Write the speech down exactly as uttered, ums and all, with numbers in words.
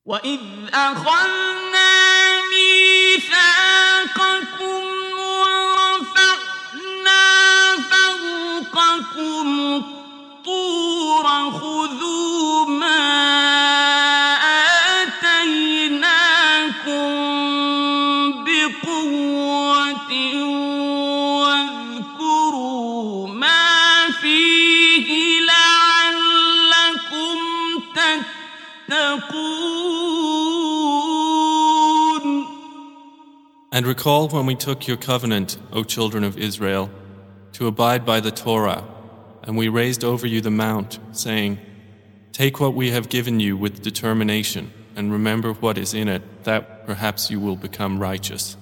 وَإِذْ أَخَذْنَا مِيثَاقَكُمْ وَرَفَعْنَا فَوْقَكُمُ الطُّورَ خُذُوا مَا آتَيْنَاكُم بِقُوَّةٍ وَاذْكُرُوا مَا فِيهِ لَعَلَّكُمْ تَتَّقُونَ. And recall when we took your covenant, O children of Israel, to abide by the Torah, and we raised over you the mount, saying, take what we have given you with determination, and remember what is in it, that perhaps you will become righteous.